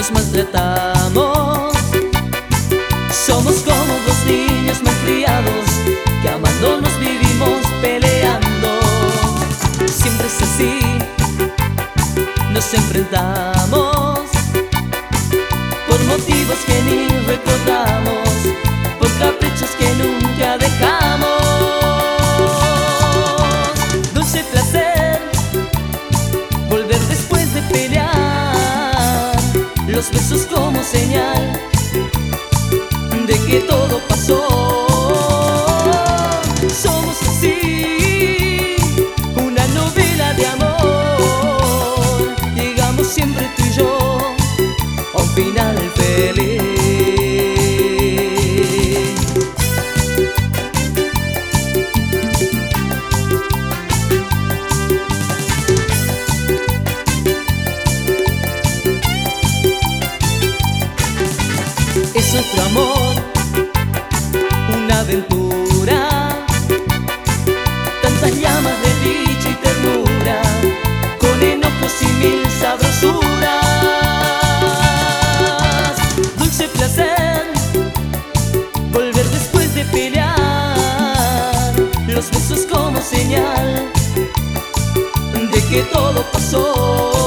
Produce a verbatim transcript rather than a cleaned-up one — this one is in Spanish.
nos maltratamos. Somos como dos niños malcriados que amándonos vivimos peleando. Siempre es así, nos enfrentamos por motivos que ni recordamos, por caprichos que nunca dejamos. Dulce placer volver después de pelear, los besos como señal de que todo pasó. Somos así, una novela de amor. Llegamos siempre tú y yo a un final feliz. Es nuestro amor, una aventura, tantas llamas de dicha y ternura, con enojos y mil sabrosuras. Dulce placer volver después de pelear, los besos como señal de que todo pasó.